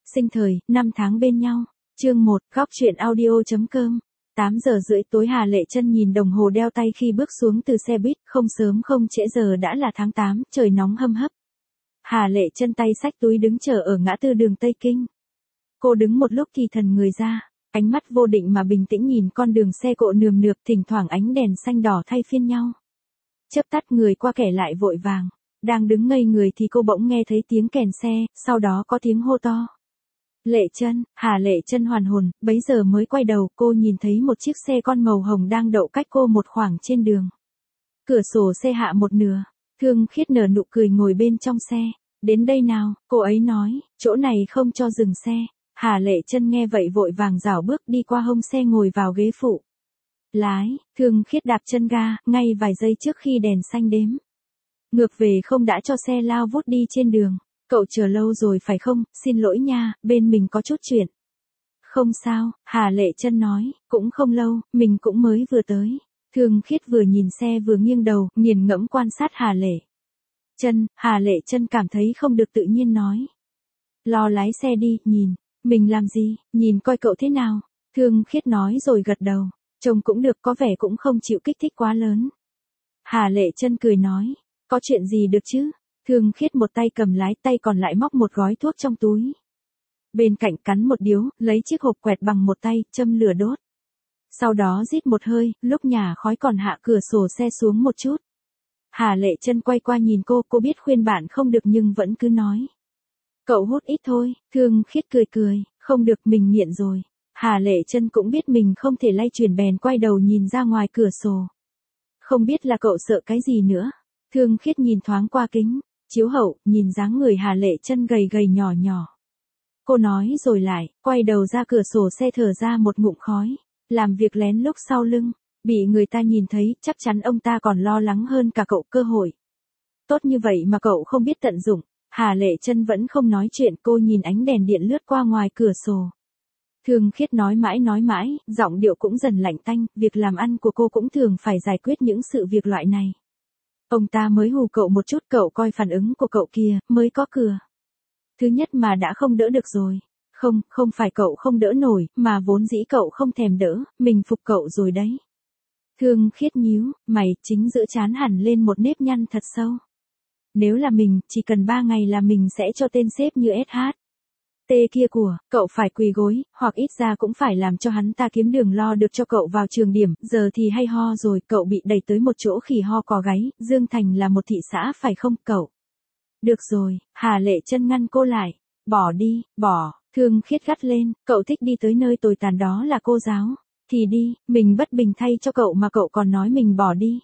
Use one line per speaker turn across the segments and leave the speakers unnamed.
sinh thời, năm tháng bên nhau. Chương 1, góc truyện audio.com. 8 giờ rưỡi tối Hà Lệ Chân nhìn đồng hồ đeo tay khi bước xuống từ xe buýt, không sớm không trễ giờ đã là tháng 8, trời nóng hâm hấp. Hà Lệ Chân tay xách túi đứng chờ ở ngã tư đường Tây Kinh. Cô đứng một lúc thì thần người ra, ánh mắt vô định mà bình tĩnh nhìn con đường xe cộ nườm nượp, thỉnh thoảng ánh đèn xanh đỏ thay phiên nhau. Chớp tắt người qua kẻ lại vội vàng, đang đứng ngây người thì cô bỗng nghe thấy tiếng kèn xe, sau đó có tiếng hô to. Lệ Chân, Hà Lệ Chân hoàn hồn, bấy giờ mới quay đầu, cô nhìn thấy một chiếc xe con màu hồng đang đậu cách cô một khoảng trên đường. Cửa sổ xe hạ một nửa, Thương Khiết nở nụ cười ngồi bên trong xe. Đến đây nào, cô ấy nói, chỗ này không cho dừng xe. Hà Lệ Chân nghe vậy vội vàng rảo bước đi qua hông xe ngồi vào ghế phụ lái. Thương Khiết đạp chân ga, ngay vài giây trước khi đèn xanh đếm ngược về không đã cho xe lao vút đi trên đường. Cậu chờ lâu rồi phải không, xin lỗi nha, bên mình có chút chuyện. Không sao, Hà Lệ Chân nói, cũng không lâu, mình cũng mới vừa tới. Thương Khiết vừa nhìn xe vừa nghiêng đầu, nghiền ngẫm quan sát Hà Lệ Chân. Hà Lệ Chân cảm thấy không được tự nhiên nói. Lo lái xe đi, nhìn, mình làm gì, nhìn coi cậu thế nào. Thương Khiết nói rồi gật đầu, trông cũng được, có vẻ cũng không chịu kích thích quá lớn. Hà Lệ Chân cười nói, có chuyện gì được chứ. Thương Khiết một tay cầm lái, tay còn lại móc một gói thuốc trong túi. Bên cạnh cắn một điếu, lấy chiếc hộp quẹt bằng một tay, châm lửa đốt. Sau đó rít một hơi, lúc nhả khói còn hạ cửa sổ xe xuống một chút. Hà Lệ Chân quay qua nhìn cô biết khuyên bạn không được nhưng vẫn cứ nói. Cậu hút ít thôi. Thương Khiết cười cười, không được, mình nghiện rồi. Hà Lệ Chân cũng biết mình không thể lay chuyển bèn quay đầu nhìn ra ngoài cửa sổ. Không biết là cậu sợ cái gì nữa. Thương Khiết nhìn thoáng qua kính chiếu hậu, nhìn dáng người Hà Lệ Chân gầy gầy nhỏ nhỏ. Cô nói rồi lại, quay đầu ra cửa sổ xe thở ra một ngụm khói. Làm việc lén lúc sau lưng, bị người ta nhìn thấy, chắc chắn ông ta còn lo lắng hơn cả cậu. Cơ hội tốt như vậy mà cậu không biết tận dụng. Hà Lệ Chân vẫn không nói chuyện, cô nhìn ánh đèn điện lướt qua ngoài cửa sổ. Thương Khiết nói mãi, giọng điệu cũng dần lạnh tanh, việc làm ăn của cô cũng thường phải giải quyết những sự việc loại này. Ông ta mới hù cậu một chút, cậu coi phản ứng của cậu kìa, mới có cửa. Thứ nhất mà đã không đỡ được rồi. Không phải cậu không đỡ nổi, mà vốn dĩ cậu không thèm đỡ, mình phục cậu rồi đấy. Thương Khiết nhíu mày, chính giữa trán hẳn lên một nếp nhăn thật sâu. Nếu là mình, chỉ cần 3 ngày là mình sẽ cho tên sếp như SH T kia của cậu phải quỳ gối, hoặc ít ra cũng phải làm cho hắn ta kiếm đường lo được cho cậu vào trường điểm. Giờ thì hay ho rồi, cậu bị đẩy tới một chỗ khỉ ho có gáy. Dương Thành là một thị xã phải không cậu? Được rồi, Hà Lệ Chân ngăn cô lại. Bỏ đi, bỏ. Thương Khiết gắt lên, cậu thích đi tới nơi tồi tàn đó là cô giáo. Thì đi, mình bất bình thay cho cậu mà cậu còn nói mình bỏ đi.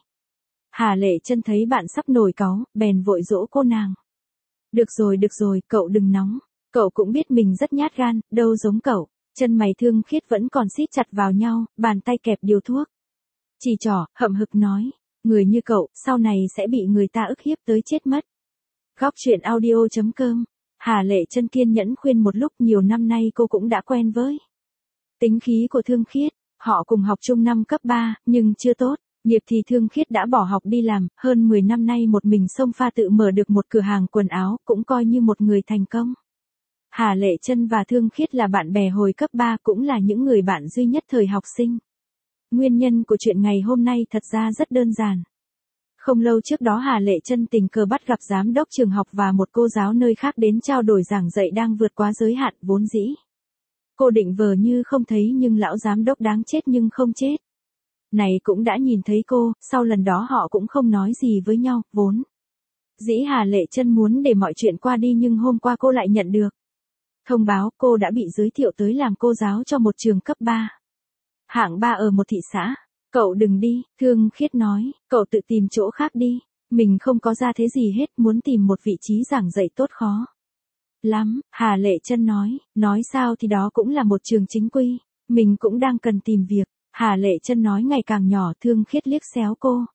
Hà Lệ Chân thấy bạn sắp nổi cáu, bèn vội dỗ cô nàng. Được rồi, cậu đừng nóng. Cậu cũng biết mình rất nhát gan, đâu giống cậu. Chân mày Thương Khiết vẫn còn siết chặt vào nhau, bàn tay kẹp điếu thuốc. Chỉ trỏ, hậm hực nói, người như cậu, sau này sẽ bị người ta ức hiếp tới chết mất. Góc truyện audio.com. Hà Lệ Chân kiên nhẫn khuyên một lúc, nhiều năm nay cô cũng đã quen với tính khí của Thương Khiết. Họ cùng học chung năm cấp 3, nhưng chưa tốt nghiệp thì Thương Khiết đã bỏ học đi làm, hơn 10 năm nay một mình xông pha tự mở được một cửa hàng quần áo, cũng coi như một người thành công. Hà Lệ Chân và Thương Khiết là bạn bè hồi cấp 3, cũng là những người bạn duy nhất thời học sinh. Nguyên nhân của chuyện ngày hôm nay thật ra rất đơn giản. Không lâu trước đó Hà Lệ Chân tình cờ bắt gặp giám đốc trường học và một cô giáo nơi khác đến trao đổi giảng dạy đang vượt quá giới hạn vốn dĩ. Cô định vờ như không thấy nhưng lão giám đốc đáng chết nhưng không chết này cũng đã nhìn thấy cô. Sau lần đó họ cũng không nói gì với nhau, vốn dĩ Hà Lệ Chân muốn để mọi chuyện qua đi, nhưng hôm qua cô lại nhận được thông báo cô đã bị giới thiệu tới làm cô giáo cho một trường cấp 3. Hạng 3 ở một thị xã. Cậu đừng đi, Thương Khiết nói, cậu tự tìm chỗ khác đi. Mình không có ra thế gì hết, muốn tìm một vị trí giảng dạy tốt khó lắm. Hà Lệ Chân nói sao thì đó cũng là một trường chính quy. Mình cũng đang cần tìm việc. Hà Lệ Chân nói ngày càng nhỏ. Thương Khiết liếc xéo cô.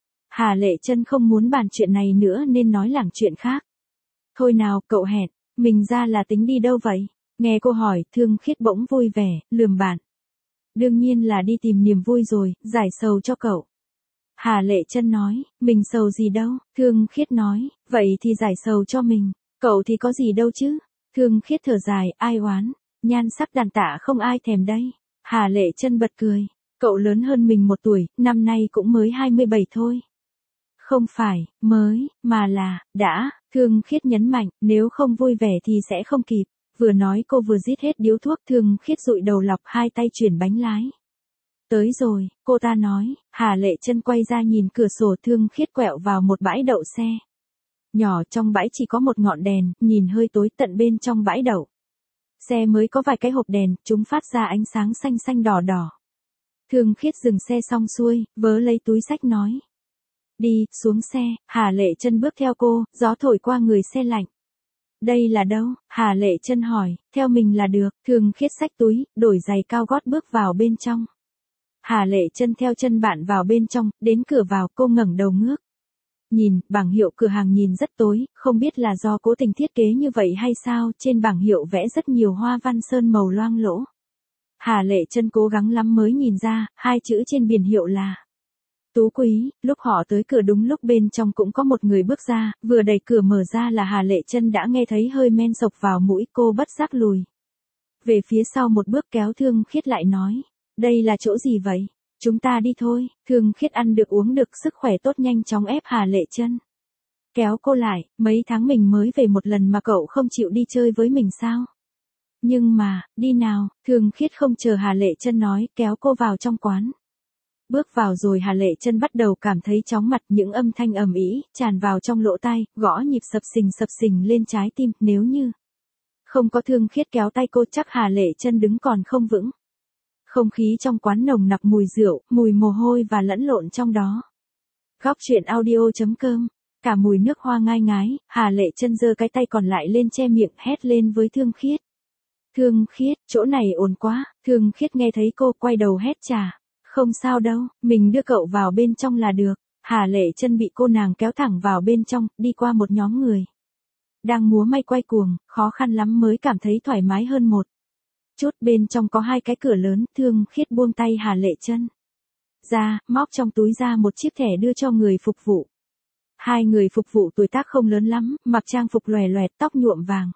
Hà Lệ Chân không muốn bàn chuyện này nữa nên nói lảng chuyện khác. Thôi nào, cậu hẹn mình ra là tính đi đâu vậy? Nghe cô hỏi, Thương Khiết bỗng vui vẻ, lườm bạn. Đương nhiên là đi tìm niềm vui rồi, giải sầu cho cậu. Hà Lệ Chân nói, mình sầu gì đâu. Thương Khiết nói, vậy thì giải sầu cho mình. Cậu thì có gì đâu chứ. Thương Khiết thở dài, ai oán, nhan sắc đàn tạ không ai thèm đây. Hà Lệ Chân bật cười, cậu lớn hơn mình 1 tuổi, năm nay cũng mới 27 thôi. Không phải, mới, mà là, đã, Thương Khiết nhấn mạnh, nếu không vui vẻ thì sẽ không kịp. Vừa nói cô vừa rít hết điếu thuốc. Thương Khiết dụi đầu lọc, hai tay chuyển bánh lái. Tới rồi, cô ta nói. Hà Lệ Chân quay ra nhìn cửa sổ. Thương Khiết quẹo vào một bãi đậu xe. Nhỏ, trong bãi chỉ có một ngọn đèn, nhìn hơi tối. Tận bên trong bãi đậu xe mới có vài cái hộp đèn, chúng phát ra ánh sáng xanh xanh đỏ đỏ. Thương Khiết dừng xe xong xuôi, vớ lấy túi xách nói. Đi, xuống xe. Hà Lệ Chân bước theo cô, gió thổi qua người xe lạnh. Đây là đâu? Hà Lệ Chân hỏi. Theo mình là được. Thương Khiết xách túi, đổi giày cao gót bước vào bên trong. Hà Lệ Chân theo chân bạn vào bên trong, đến cửa vào cô ngẩng đầu ngước. Nhìn, bảng hiệu cửa hàng nhìn rất tối, không biết là do cố tình thiết kế như vậy hay sao, trên bảng hiệu vẽ rất nhiều hoa văn sơn màu loang lỗ. Hà Lệ Chân cố gắng lắm mới nhìn ra, 2 chữ trên biển hiệu là Tú Quý. Lúc họ tới cửa đúng lúc bên trong cũng có một người bước ra, vừa đẩy cửa mở ra là Hà Lệ Chân đã nghe thấy hơi men sộc vào mũi, cô bất giác lùi về phía sau một bước, kéo Thương Khiết lại nói. Đây là chỗ gì vậy? Chúng ta đi thôi. Thương Khiết ăn được uống được, sức khỏe tốt, nhanh chóng ép Hà Lệ Chân kéo cô lại. Mấy tháng mình mới về một lần mà cậu không chịu đi chơi với mình sao? Nhưng mà, đi nào. Thương Khiết không chờ Hà Lệ Chân nói, kéo cô vào trong quán. Bước vào rồi Hà Lệ Chân bắt đầu cảm thấy chóng mặt, những âm thanh ầm ĩ tràn vào trong lỗ tai, gõ nhịp sập sình lên trái tim. Nếu như không có Thương Khiết kéo tay cô, chắc Hà Lệ Chân đứng còn không vững. Không khí trong quán nồng nặc mùi rượu, mùi mồ hôi và lẫn lộn trong đó. Góc truyện audio.com. Cả mùi nước hoa ngai ngái. Hà Lệ Chân giơ cái tay còn lại lên che miệng, hét lên với Thương Khiết. Thương Khiết, chỗ này ồn quá. Thương Khiết nghe thấy cô, quay đầu hét trả. Không sao đâu, mình đưa cậu vào bên trong là được. Hà Lệ Chân bị cô nàng kéo thẳng vào bên trong, đi qua một nhóm người đang múa may quay cuồng, khó khăn lắm mới cảm thấy thoải mái hơn một chút. Bên trong có 2 cái cửa lớn. Thương Khiết buông tay Hà Lệ Chân ra, móc trong túi ra một chiếc thẻ đưa cho người phục vụ. 2 người phục vụ tuổi tác không lớn lắm, mặc trang phục lòe loẹt, tóc nhuộm vàng.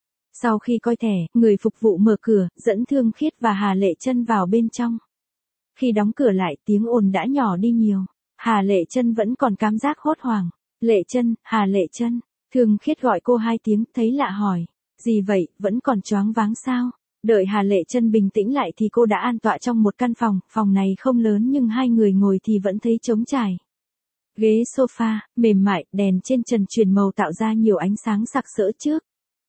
Sau khi coi thẻ, người phục vụ mở cửa, dẫn Thương Khiết và Hà Lệ Chân vào bên trong. Khi đóng cửa lại, tiếng ồn đã nhỏ đi nhiều. Hà Lệ Chân vẫn còn cảm giác hốt hoảng. Lệ Chân, Hà Lệ Chân. Thương Khiết gọi cô 2 tiếng, thấy lạ hỏi. Gì vậy, vẫn còn choáng váng sao? Đợi Hà Lệ Chân bình tĩnh lại thì cô đã an tọa trong một căn phòng. Phòng này không lớn nhưng 2 người ngồi thì vẫn thấy trống trải. Ghế sofa, mềm mại, đèn trên trần chuyển màu tạo ra nhiều ánh sáng sặc sỡ trước.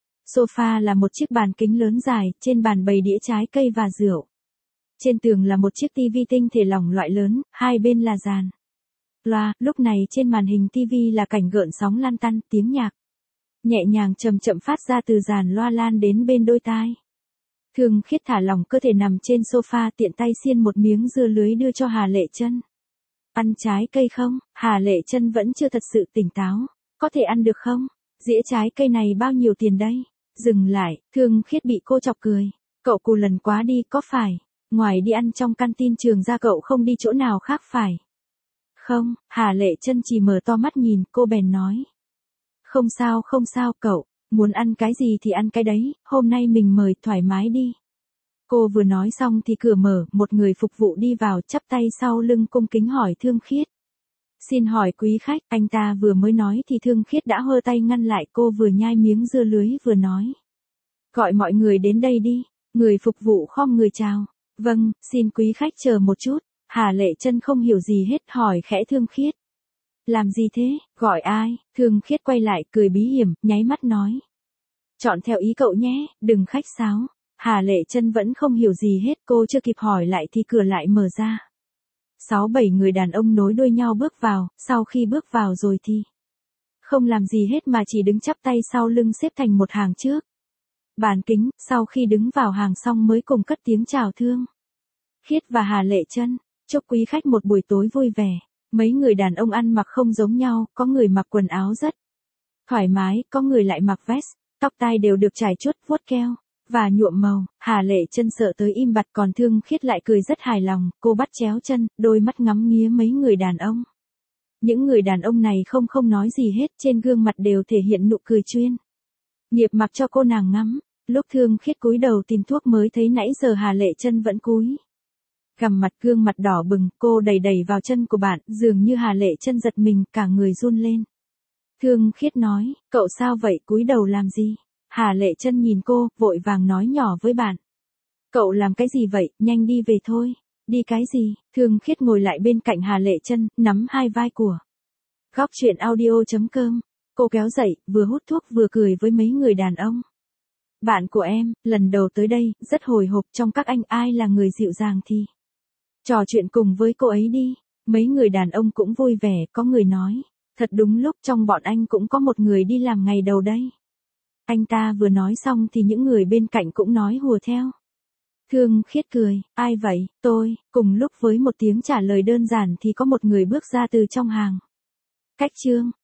Sofa là một chiếc bàn kính lớn dài, trên bàn bày đĩa trái cây và rượu. Trên tường là một chiếc tivi tinh thể lỏng loại lớn, 2 bên là dàn loa. Lúc này trên màn hình tivi là cảnh gợn sóng lan tăn, tiếng nhạc nhẹ nhàng chậm chậm phát ra từ dàn loa lan đến bên đôi tai. Thương Khiết thả lỏng cơ thể nằm trên sofa, tiện tay xiên một miếng dưa lưới đưa cho Hà Lệ Chân. Ăn trái cây không? Hà Lệ Chân vẫn chưa thật sự tỉnh táo. Có thể ăn được không? Dĩa trái cây này bao nhiêu tiền đây? Dừng lại, Thương Khiết bị cô chọc cười. Cậu cù lần quá đi, có phải? Ngoài đi ăn trong canteen trường ra cậu không đi chỗ nào khác phải? Không. Hà Lệ Chân chỉ mở to mắt nhìn, cô bèn nói. Không sao cậu, muốn ăn cái gì thì ăn cái đấy, hôm nay mình mời, thoải mái đi. Cô vừa nói xong thì cửa mở, một người phục vụ đi vào, chắp tay sau lưng cung kính hỏi Thương Khiết. Xin hỏi quý khách, anh ta vừa mới nói thì Thương Khiết đã hơ tay ngăn lại, cô vừa nhai miếng dưa lưới vừa nói. Gọi mọi người đến đây đi. Người phục vụ khom người chào. Vâng, xin quý khách chờ một chút. Hà Lệ Chân không hiểu gì hết, hỏi khẽ Thương Khiết. Làm gì thế, gọi ai? Thương Khiết quay lại, cười bí hiểm, nháy mắt nói. Chọn theo ý cậu nhé, đừng khách sáo. Hà Lệ Chân vẫn không hiểu gì hết, cô chưa kịp hỏi lại thì cửa lại mở ra. 6-7 người đàn ông nối đuôi nhau bước vào, sau khi bước vào rồi thì không làm gì hết mà chỉ đứng chắp tay sau lưng xếp thành một hàng trước bàn kính. Sau khi đứng vào hàng xong mới cùng cất tiếng chào Thương Khiết và Hà Lệ Chân. Chúc quý khách một buổi tối vui vẻ. Mấy người đàn ông ăn mặc không giống nhau, có người mặc quần áo rất thoải mái, có người lại mặc vest, tóc tai đều được chải chuốt, vuốt keo và nhuộm màu. Hà Lệ Chân sợ tới im bặt, còn Thương Khiết lại cười rất hài lòng, cô bắt chéo chân, đôi mắt ngắm nghía mấy người đàn ông. Những người đàn ông này không nói gì hết, trên gương mặt đều thể hiện nụ cười chuyên Nghiệp mặc cho cô nàng ngắm, lúc Thương Khiết cúi đầu tìm thuốc mới thấy nãy giờ Hà Lệ Chân vẫn cúi. Gằm mặt gương mặt đỏ bừng, cô đẩy vào chân của bạn, dường như Hà Lệ Chân giật mình, cả người run lên. Thương Khiết nói, cậu sao vậy, cúi đầu làm gì? Hà Lệ Chân nhìn cô, vội vàng nói nhỏ với bạn. Cậu làm cái gì vậy, nhanh đi về thôi. Đi cái gì? Thương Khiết ngồi lại bên cạnh Hà Lệ Chân, nắm hai vai của. Góc truyện audio.com. Cô kéo dậy, vừa hút thuốc vừa cười với mấy người đàn ông. Bạn của em, lần đầu tới đây, rất hồi hộp, trong các anh ai là người dịu dàng thì trò chuyện cùng với cô ấy đi. Mấy người đàn ông cũng vui vẻ, có người nói. Thật đúng lúc trong bọn anh cũng có một người đi làm ngày đầu đây. Anh ta vừa nói xong thì những người bên cạnh cũng nói hùa theo. Thương Khiết cười, ai vậy, tôi, cùng lúc với một tiếng trả lời đơn giản thì có một người bước ra từ trong hàng. Cách chương.